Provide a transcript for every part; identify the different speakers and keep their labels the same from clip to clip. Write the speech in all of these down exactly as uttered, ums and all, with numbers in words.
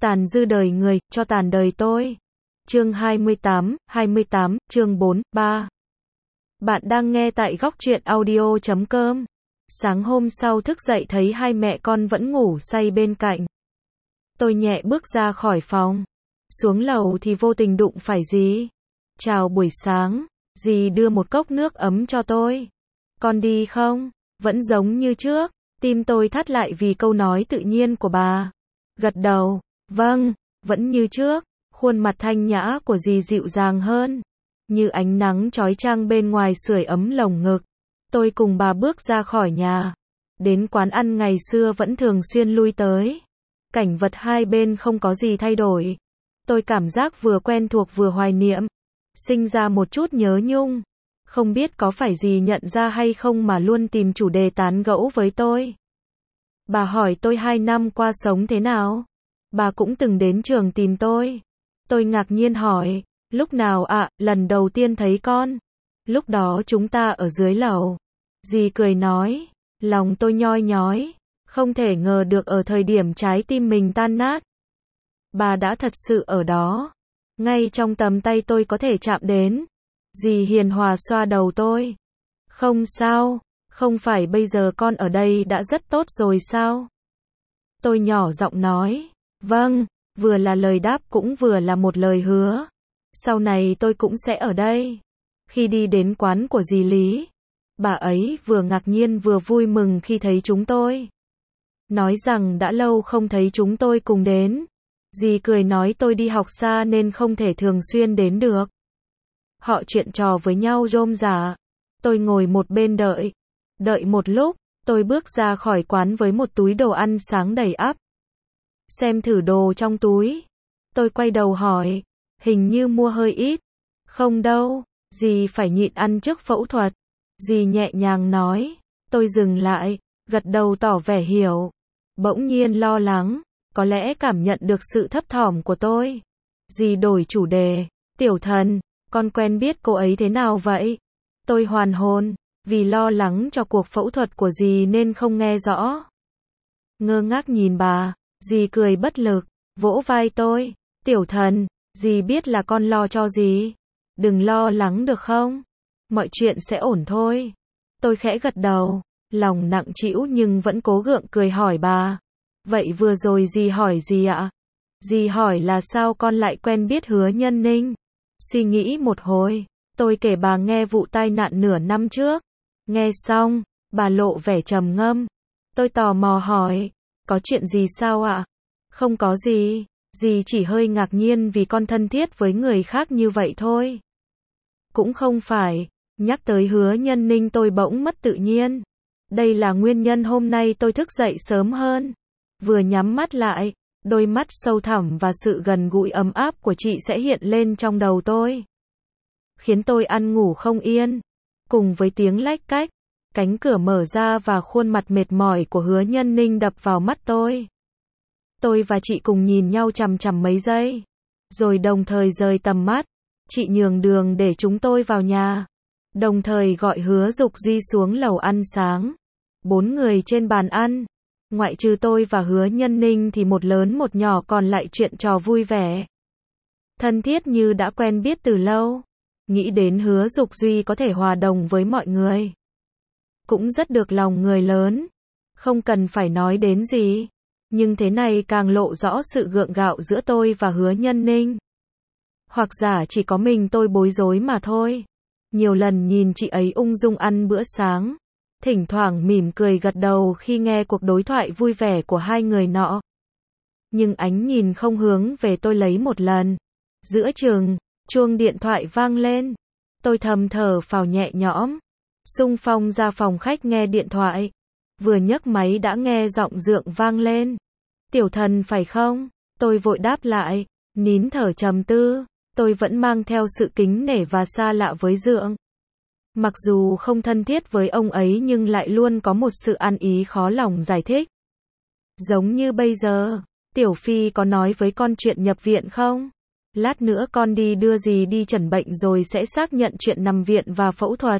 Speaker 1: Tàn dư đời người, cho tàn đời tôi. Chương hai mươi tám, hai mươi tám, chương bốn, ba. Bạn đang nghe tại góc truyện audio chấm com. Sáng hôm sau thức dậy thấy hai mẹ con vẫn ngủ say bên cạnh. Tôi nhẹ bước ra khỏi phòng. Xuống lầu thì vô tình đụng phải dì. Chào buổi sáng, dì đưa một cốc nước ấm cho tôi. Con đi không? Vẫn giống như trước. Tim tôi thắt lại vì câu nói tự nhiên của bà. Gật đầu, vâng, vẫn như trước. Khuôn mặt thanh nhã của dì dịu dàng hơn, như ánh nắng chói chang bên ngoài sưởi ấm lồng ngực. Tôi cùng bà bước ra khỏi nhà, đến quán ăn ngày xưa vẫn thường xuyên lui tới. Cảnh vật hai bên không có gì thay đổi. Tôi cảm giác vừa quen thuộc vừa hoài niệm, sinh ra một chút nhớ nhung. Không biết có phải dì nhận ra hay không mà luôn tìm chủ đề tán gẫu với tôi. Bà hỏi tôi hai năm qua sống thế nào. Bà cũng từng đến trường tìm tôi. Tôi ngạc nhiên hỏi, lúc nào ạ? À, lần đầu tiên thấy con. Lúc đó chúng ta ở dưới lầu. Dì cười nói, lòng tôi nhoi nhói, không thể ngờ được ở thời điểm trái tim mình tan nát, bà đã thật sự ở đó. Ngay trong tầm tay tôi có thể chạm đến. Dì hiền hòa xoa đầu tôi. Không sao, không phải bây giờ con ở đây đã rất tốt rồi sao? Tôi nhỏ giọng nói, vâng. Vừa là lời đáp cũng vừa là một lời hứa. Sau này tôi cũng sẽ ở đây. Khi đi đến quán của dì Lý, bà ấy vừa ngạc nhiên vừa vui mừng khi thấy chúng tôi. Nói rằng đã lâu không thấy chúng tôi cùng đến. Dì cười nói tôi đi học xa nên không thể thường xuyên đến được. Họ chuyện trò với nhau rôm rả. Tôi ngồi một bên đợi. Đợi một lúc, tôi bước ra khỏi quán với một túi đồ ăn sáng đầy ắp. Xem thử đồ trong túi. Tôi quay đầu hỏi, hình như mua hơi ít. Không đâu, dì phải nhịn ăn trước phẫu thuật. Dì nhẹ nhàng nói. Tôi dừng lại, gật đầu tỏ vẻ hiểu. Bỗng nhiên lo lắng, có lẽ cảm nhận được sự thấp thỏm của tôi. Dì đổi chủ đề, tiểu thần, con quen biết cô ấy thế nào vậy? Tôi hoàn hồn, vì lo lắng cho cuộc phẫu thuật của dì nên không nghe rõ. Ngơ ngác nhìn bà. Dì cười bất lực, vỗ vai tôi, tiểu thần, dì biết là con lo cho dì. Đừng lo lắng được không? Mọi chuyện sẽ ổn thôi. Tôi khẽ gật đầu, lòng nặng trĩu nhưng vẫn cố gượng cười hỏi bà. Vậy vừa rồi dì hỏi gì ạ? Dì hỏi là sao con lại quen biết Hứa Nhân Ninh. Suy nghĩ một hồi, tôi kể bà nghe vụ tai nạn nửa năm trước. Nghe xong, bà lộ vẻ trầm ngâm. Tôi tò mò hỏi. Có chuyện gì sao ạ? Không có gì, dì chỉ hơi ngạc nhiên vì con thân thiết với người khác như vậy thôi. Cũng không phải, nhắc tới Hứa Nhân Ninh tôi bỗng mất tự nhiên. Đây là nguyên nhân hôm nay tôi thức dậy sớm hơn. Vừa nhắm mắt lại, đôi mắt sâu thẳm và sự gần gũi ấm áp của chị sẽ hiện lên trong đầu tôi, khiến tôi ăn ngủ không yên. Cùng với tiếng lách cách, cánh cửa mở ra và khuôn mặt mệt mỏi của Hứa Nhân Ninh đập vào mắt tôi. Tôi và chị cùng nhìn nhau chằm chằm mấy giây, rồi đồng thời rời tầm mắt. Chị nhường đường để chúng tôi vào nhà, đồng thời gọi Hứa Dục Duy xuống lầu ăn sáng. Bốn người trên bàn ăn, ngoại trừ tôi và Hứa Nhân Ninh thì một lớn một nhỏ còn lại chuyện trò vui vẻ, thân thiết như đã quen biết từ lâu. Nghĩ đến Hứa Dục Duy có thể hòa đồng với mọi người, cũng rất được lòng người lớn. Không cần phải nói đến gì, nhưng thế này càng lộ rõ sự gượng gạo giữa tôi và Hứa Nhân Ninh. Hoặc giả chỉ có mình tôi bối rối mà thôi. Nhiều lần nhìn chị ấy ung dung ăn bữa sáng, thỉnh thoảng mỉm cười gật đầu khi nghe cuộc đối thoại vui vẻ của hai người nọ. Nhưng ánh nhìn không hướng về tôi lấy một lần. Giữa chừng, chuông điện thoại vang lên. Tôi thầm thở phào nhẹ nhõm, xung phong ra phòng khách nghe điện thoại. Vừa nhấc máy đã nghe giọng Dượng vang lên. Tiểu thần phải không? Tôi vội đáp lại, nín thở trầm tư. Tôi vẫn mang theo sự kính nể và xa lạ với Dượng. Mặc dù không thân thiết với ông ấy nhưng lại luôn có một sự ăn ý khó lòng giải thích. Giống như bây giờ, Tiểu Phi có nói với con chuyện nhập viện không? Lát nữa con đi đưa dì đi chẩn bệnh rồi sẽ xác nhận chuyện nằm viện và phẫu thuật.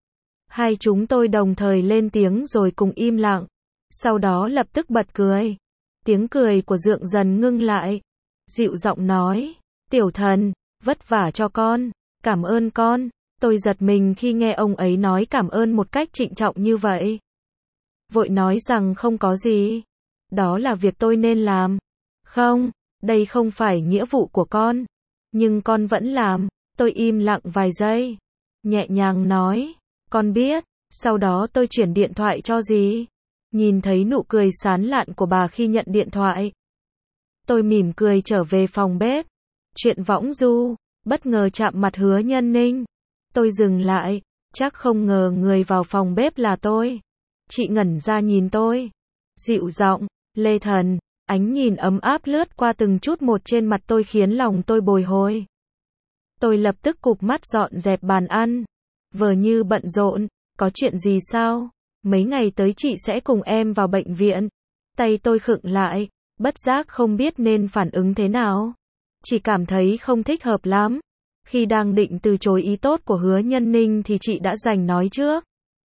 Speaker 1: Hai chúng tôi đồng thời lên tiếng rồi cùng im lặng. Sau đó lập tức bật cười. Tiếng cười của Dượng dần ngưng lại. dịu giọng nói, tiểu thần, vất vả cho con, cảm ơn con. Tôi giật mình khi nghe ông ấy nói cảm ơn một cách trịnh trọng như vậy. Vội nói rằng không có gì. Đó là việc tôi nên làm. Không, đây không phải nghĩa vụ của con. Nhưng con vẫn làm. Tôi im lặng vài giây. Nhẹ nhàng nói, con biết. Sau đó tôi chuyển điện thoại cho dì. Nhìn thấy nụ cười sán lạn của bà khi nhận điện thoại. Tôi mỉm cười trở về phòng bếp. Chuyện võng du, bất ngờ chạm mặt Hứa Nhân Ninh. Tôi dừng lại, chắc không ngờ người vào phòng bếp là tôi. Chị ngẩn ra nhìn tôi. Dịu giọng, Lê Thần, ánh nhìn ấm áp lướt qua từng chút một trên mặt tôi khiến lòng tôi bồi hồi. Tôi lập tức cụp mắt dọn dẹp bàn ăn. Vờ như bận rộn, có chuyện gì sao? Mấy ngày tới chị sẽ cùng em vào bệnh viện. Tay tôi khựng lại, bất giác không biết nên phản ứng thế nào. Chỉ cảm thấy không thích hợp lắm. Khi đang định từ chối ý tốt của Hứa Nhân Ninh thì chị đã giành nói trước.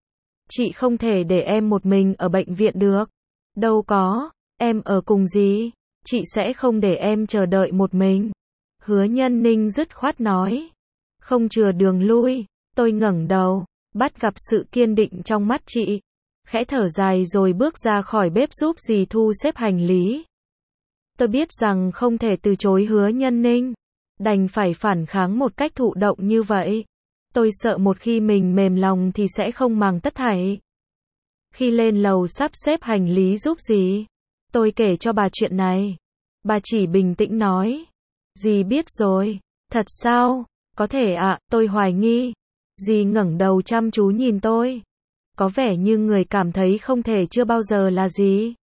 Speaker 1: Chị không thể để em một mình ở bệnh viện được. Đâu có, em ở cùng dì. Chị sẽ không để em chờ đợi một mình. Hứa Nhân Ninh dứt khoát nói. Không chừa đường lui, tôi ngẩng đầu, bắt gặp sự kiên định trong mắt chị. Khẽ thở dài rồi bước ra khỏi bếp giúp dì thu xếp hành lý. Tôi biết rằng không thể từ chối Hứa Nhân Ninh. Đành phải phản kháng một cách thụ động như vậy. Tôi sợ một khi mình mềm lòng thì sẽ không màng tất thảy. Khi lên lầu sắp xếp hành lý giúp dì, tôi kể cho bà chuyện này. Bà chỉ bình tĩnh nói. Dì biết rồi. Thật sao? Có thể ạ, à, tôi hoài nghi. Dì ngẩng đầu chăm chú nhìn tôi. Có vẻ như người cảm thấy không thể chưa bao giờ là gì.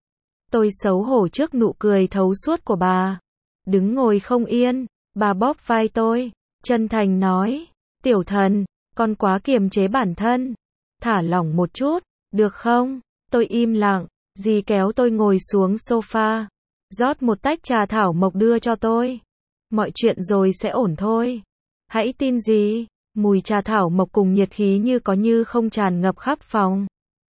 Speaker 1: Tôi xấu hổ trước nụ cười thấu suốt của bà. Đứng ngồi không yên. Bà bóp vai tôi, chân thành nói, tiểu thần, con quá kiềm chế bản thân. Thả lỏng một chút, được không? Tôi im lặng, dì kéo tôi ngồi xuống sofa, rót một tách trà thảo mộc đưa cho tôi. Mọi chuyện rồi sẽ ổn thôi. Hãy tin dì. Mùi trà thảo mộc cùng nhiệt khí như có như không tràn ngập khắp phòng.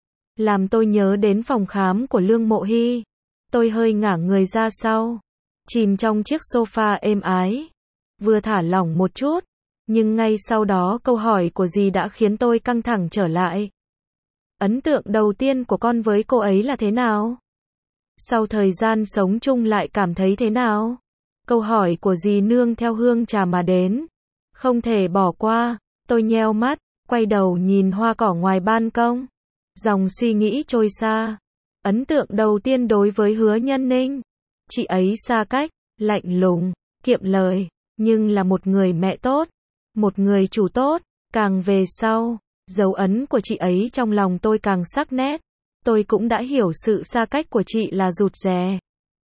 Speaker 1: Làm tôi nhớ đến phòng khám của Lương Mộ Hy. Tôi hơi ngả người ra sau, chìm trong chiếc sofa êm ái. Vừa thả lỏng một chút, nhưng ngay sau đó câu hỏi của dì đã khiến tôi căng thẳng trở lại. Ấn tượng đầu tiên của con với cô ấy là thế nào? Sau thời gian sống chung lại cảm thấy thế nào? Câu hỏi của dì nương theo hương trà mà đến. Không thể bỏ qua, tôi nheo mắt, quay đầu nhìn hoa cỏ ngoài ban công. Dòng suy nghĩ trôi xa. Ấn tượng đầu tiên đối với Hứa Nhân Ninh. Chị ấy xa cách, lạnh lùng, kiệm lời. Nhưng là một người mẹ tốt, một người chủ tốt. Càng về sau, dấu ấn của chị ấy trong lòng tôi càng sắc nét. Tôi cũng đã hiểu sự xa cách của chị là rụt rè.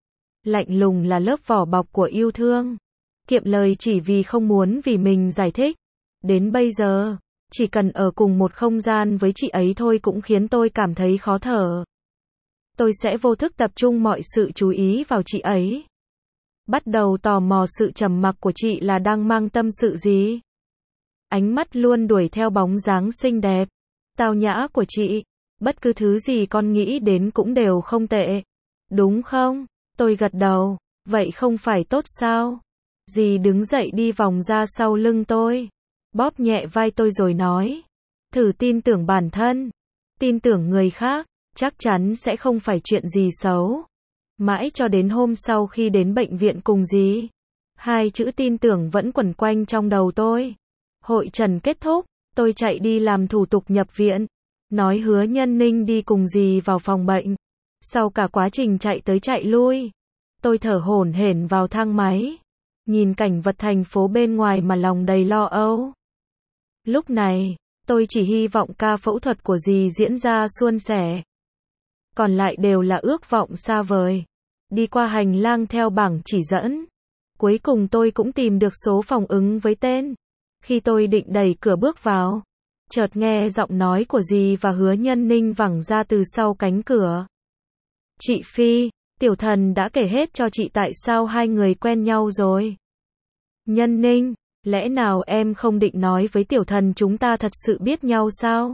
Speaker 1: Lạnh lùng là lớp vỏ bọc của yêu thương. Kiệm lời chỉ vì không muốn vì mình giải thích. Đến bây giờ, chỉ cần ở cùng một không gian với chị ấy thôi cũng khiến tôi cảm thấy khó thở. Tôi sẽ vô thức tập trung mọi sự chú ý vào chị ấy. Bắt đầu tò mò sự trầm mặc của chị là đang mang tâm sự gì. Ánh mắt luôn đuổi theo bóng dáng xinh đẹp, tao nhã của chị. Bất cứ thứ gì con nghĩ đến cũng đều không tệ. Đúng không? Tôi gật đầu. Vậy không phải tốt sao? Dì đứng dậy đi vòng ra sau lưng tôi, bóp nhẹ vai tôi rồi nói. Thử tin tưởng bản thân. Tin tưởng người khác, chắc chắn sẽ không phải chuyện gì xấu. Mãi cho đến hôm sau khi đến bệnh viện cùng dì, hai chữ tin tưởng vẫn quẩn quanh trong đầu tôi. Hội trần kết thúc, tôi chạy đi làm thủ tục nhập viện, nói Hứa Nhân Ninh đi cùng dì vào phòng bệnh. Sau cả quá trình chạy tới chạy lui, tôi thở hổn hển vào thang máy, nhìn cảnh vật thành phố bên ngoài mà lòng đầy lo âu. Lúc này, tôi chỉ hy vọng ca phẫu thuật của dì diễn ra suôn sẻ. Còn lại đều là ước vọng xa vời. Đi qua hành lang theo bảng chỉ dẫn, cuối cùng tôi cũng tìm được số phòng ứng với tên. Khi tôi định đẩy cửa bước vào, chợt nghe giọng nói của dì và Hứa Nhân Ninh vẳng ra từ sau cánh cửa. Chị Phi, tiểu thần đã kể hết cho chị tại sao hai người quen nhau rồi. Nhân Ninh, lẽ nào em không định nói với tiểu thần chúng ta thật sự biết nhau sao?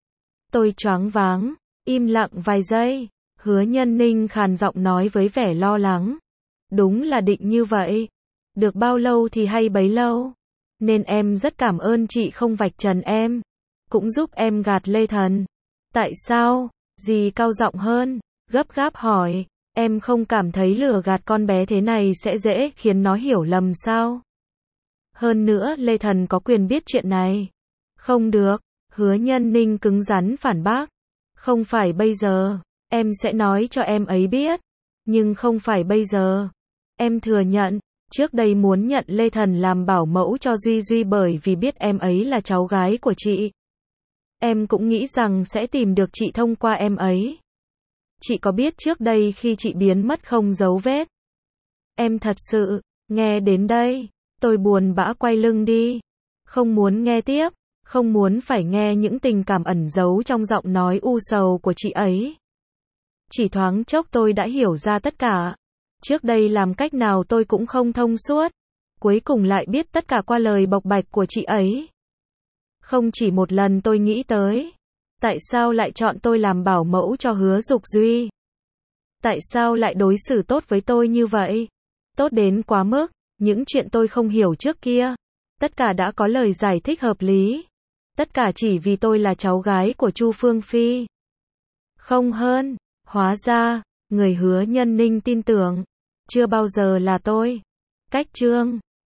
Speaker 1: Tôi choáng váng, im lặng vài giây. Hứa Nhân Ninh khàn giọng nói với vẻ lo lắng. Đúng là định như vậy. Được bao lâu thì hay bấy lâu. Nên em rất cảm ơn chị không vạch trần em. Cũng giúp em gạt Lê Thần. Tại sao? Dì cao giọng hơn, gấp gáp hỏi. Em không cảm thấy lừa gạt con bé thế này sẽ dễ khiến nó hiểu lầm sao? Hơn nữa Lê Thần có quyền biết chuyện này. Không được, Hứa Nhân Ninh cứng rắn phản bác. Không phải bây giờ, em sẽ nói cho em ấy biết. Nhưng không phải bây giờ. Em thừa nhận, trước đây muốn nhận Lê Thần làm bảo mẫu cho Duy Duy bởi vì biết em ấy là cháu gái của chị. Em cũng nghĩ rằng sẽ tìm được chị thông qua em ấy. Chị có biết trước đây khi chị biến mất không dấu vết. Em thật sự, nghe đến đây, tôi buồn bã quay lưng đi. Không muốn nghe tiếp, không muốn phải nghe những tình cảm ẩn giấu trong giọng nói u sầu của chị ấy. Chỉ thoáng chốc tôi đã hiểu ra tất cả. Trước đây làm cách nào tôi cũng không thông suốt. Cuối cùng lại biết tất cả qua lời bộc bạch của chị ấy. Không chỉ một lần tôi nghĩ tới. Tại sao lại chọn tôi làm bảo mẫu cho Hứa Dục Duy? Tại sao lại đối xử tốt với tôi như vậy? Tốt đến quá mức, những chuyện tôi không hiểu trước kia. Tất cả đã có lời giải thích hợp lý. Tất cả chỉ vì tôi là cháu gái của Chu Phương Phi. Không hơn, hóa ra, người Hứa Nhân Ninh tin tưởng. Chưa bao giờ là tôi. Cách chương